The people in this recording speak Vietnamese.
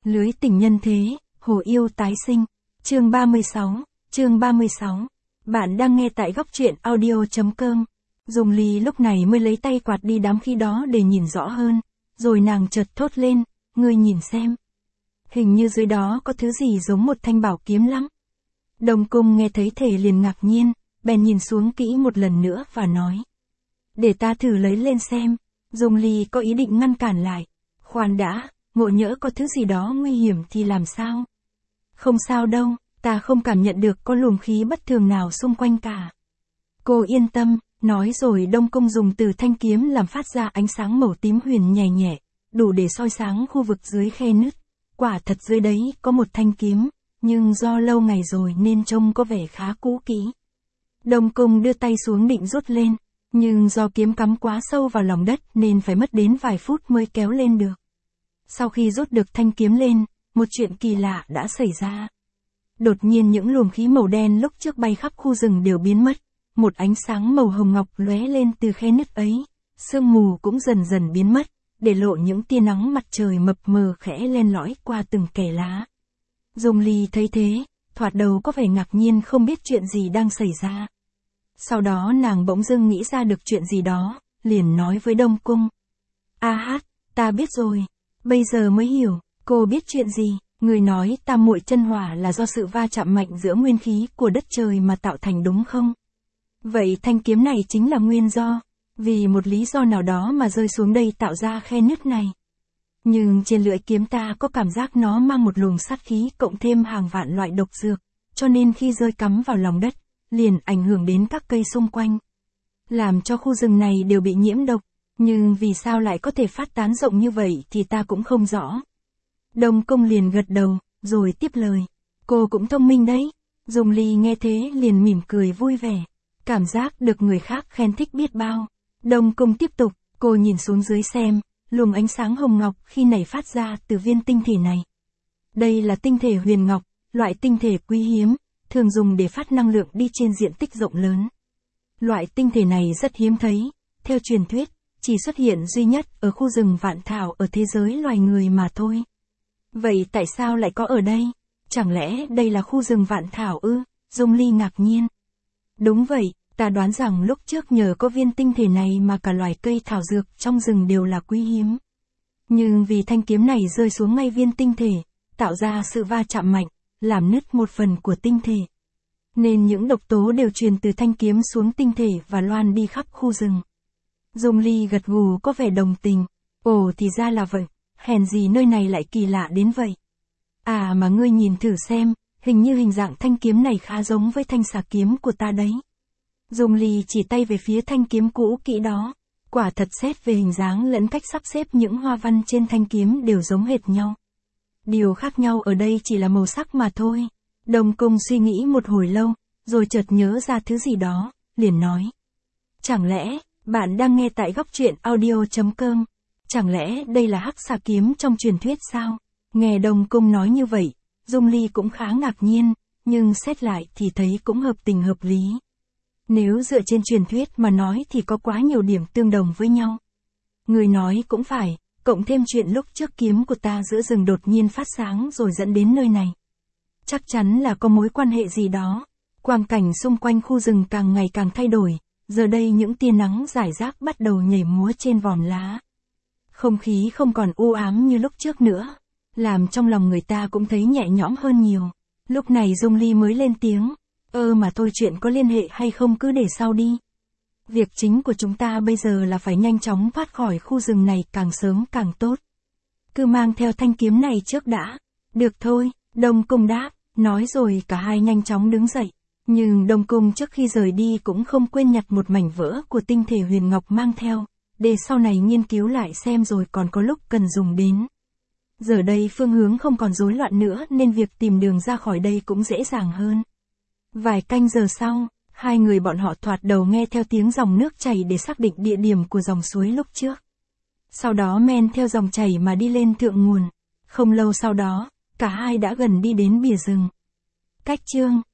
Lưới tình nhân thế, hồ yêu tái sinh. Chương 36. Bạn đang nghe tại góc truyện audio.com. Dung Ly lúc này mới lấy tay quạt đi đám khí đó để nhìn rõ hơn. Rồi nàng chợt thốt lên, ngươi nhìn xem. Hình như dưới đó có thứ gì giống một thanh bảo kiếm lắm. Đông Cung nghe thấy thể liền ngạc nhiên, bèn nhìn xuống kỹ một lần nữa và nói. Để ta thử lấy lên xem. Dung Ly có ý định ngăn cản lại. Khoan đã, ngộ nhỡ có thứ gì đó nguy hiểm thì làm sao? Không sao đâu, ta không cảm nhận được có luồng khí bất thường nào xung quanh cả. Cô yên tâm, nói rồi Đông Cung dùng từ thanh kiếm làm phát ra ánh sáng màu tím huyền nhẹ nhẹ, đủ để soi sáng khu vực dưới khe nứt. Quả thật dưới đấy có một thanh kiếm, nhưng do lâu ngày rồi nên trông có vẻ khá cũ kỹ. Đông Cung đưa tay xuống định rút lên, nhưng do kiếm cắm quá sâu vào lòng đất nên phải mất đến vài phút mới kéo lên được. Sau khi rút được thanh kiếm lên, một chuyện kỳ lạ đã xảy ra. Đột nhiên những luồng khí màu đen lúc trước bay khắp khu rừng đều biến mất, một ánh sáng màu hồng ngọc lóe lên từ khe nứt ấy, sương mù cũng dần dần biến mất, để lộ những tia nắng mặt trời mập mờ khẽ len lỏi qua từng kẽ lá. Dung Ly thấy thế, thoạt đầu có vẻ ngạc nhiên không biết chuyện gì đang xảy ra. Sau đó nàng bỗng dưng nghĩ ra được chuyện gì đó, liền nói với Đông Cung. A hát, ta biết rồi, bây giờ mới hiểu, cô biết chuyện gì, người nói tam muội chân hỏa là do sự va chạm mạnh giữa nguyên khí của đất trời mà tạo thành đúng không? Vậy thanh kiếm này chính là nguyên do, vì một lý do nào đó mà rơi xuống đây tạo ra khe nứt này. Nhưng trên lưỡi kiếm ta có cảm giác nó mang một luồng sát khí cộng thêm hàng vạn loại độc dược, cho nên khi rơi cắm vào lòng đất, liền ảnh hưởng đến các cây xung quanh. Làm cho khu rừng này đều bị nhiễm độc, nhưng vì sao lại có thể phát tán rộng như vậy thì ta cũng không rõ. Đông Cung liền gật đầu, rồi tiếp lời. Cô cũng thông minh đấy. Dung Ly nghe thế liền mỉm cười vui vẻ. Cảm giác được người khác khen thích biết bao. Đông Cung tiếp tục, cô nhìn xuống dưới xem, luồng ánh sáng hồng ngọc khi nảy phát ra từ viên tinh thể này. Đây là tinh thể huyền ngọc, loại tinh thể quý hiếm, thường dùng để phát năng lượng đi trên diện tích rộng lớn. Loại tinh thể này rất hiếm thấy, theo truyền thuyết, chỉ xuất hiện duy nhất ở khu rừng vạn thảo ở thế giới loài người mà thôi. Vậy tại sao lại có ở đây? Chẳng lẽ đây là khu rừng vạn thảo ư? Dung Ly ngạc nhiên. Đúng vậy, ta đoán rằng lúc trước nhờ có viên tinh thể này mà cả loài cây thảo dược trong rừng đều là quý hiếm. Nhưng vì thanh kiếm này rơi xuống ngay viên tinh thể, tạo ra sự va chạm mạnh, làm nứt một phần của tinh thể. Nên những độc tố đều truyền từ thanh kiếm xuống tinh thể và loan đi khắp khu rừng. Dung Ly gật gù có vẻ đồng tình. Ồ thì ra là vậy, hèn gì nơi này lại kỳ lạ đến vậy. À mà ngươi nhìn thử xem, hình như hình dạng thanh kiếm này khá giống với thanh xà kiếm của ta đấy. Dung Ly chỉ tay về phía thanh kiếm cũ kỹ đó. Quả thật xét về hình dáng lẫn cách sắp xếp những hoa văn trên thanh kiếm đều giống hệt nhau. Điều khác nhau ở đây chỉ là màu sắc mà thôi. Đông Cung suy nghĩ một hồi lâu, rồi chợt nhớ ra thứ gì đó, liền nói. Chẳng lẽ, bạn đang nghe tại góc truyện audio.com? Chẳng lẽ đây là hắc xà kiếm trong truyền thuyết sao? Nghe Đông Cung nói như vậy, Dung Ly cũng khá ngạc nhiên, nhưng xét lại thì thấy cũng hợp tình hợp lý. Nếu dựa trên truyền thuyết mà nói thì có quá nhiều điểm tương đồng với nhau. Người nói cũng phải, cộng thêm chuyện lúc trước kiếm của ta giữa rừng đột nhiên phát sáng rồi dẫn đến nơi này. Chắc chắn là có mối quan hệ gì đó. Quang cảnh xung quanh khu rừng càng ngày càng thay đổi, giờ đây những tia nắng rải rác bắt đầu nhảy múa trên vòm lá. Không khí không còn u ám như lúc trước nữa, làm trong lòng người ta cũng thấy nhẹ nhõm hơn nhiều. Lúc này Dung Ly mới lên tiếng, mà thôi chuyện có liên hệ hay không cứ để sau đi. Việc chính của chúng ta bây giờ là phải nhanh chóng thoát khỏi khu rừng này càng sớm càng tốt. Cứ mang theo thanh kiếm này trước đã. Được thôi, Đông Cung đáp, nói rồi cả hai nhanh chóng đứng dậy. Nhưng Đông Cung trước khi rời đi cũng không quên nhặt một mảnh vỡ của tinh thể huyền ngọc mang theo, để sau này nghiên cứu lại xem rồi còn có lúc cần dùng đến. Giờ đây phương hướng không còn rối loạn nữa nên việc tìm đường ra khỏi đây cũng dễ dàng hơn. Vài canh giờ sau, hai người bọn họ thoạt đầu nghe theo tiếng dòng nước chảy để xác định địa điểm của dòng suối lúc trước. Sau đó men theo dòng chảy mà đi lên thượng nguồn. Không lâu sau đó, cả hai đã gần đi đến bìa rừng. Cách chương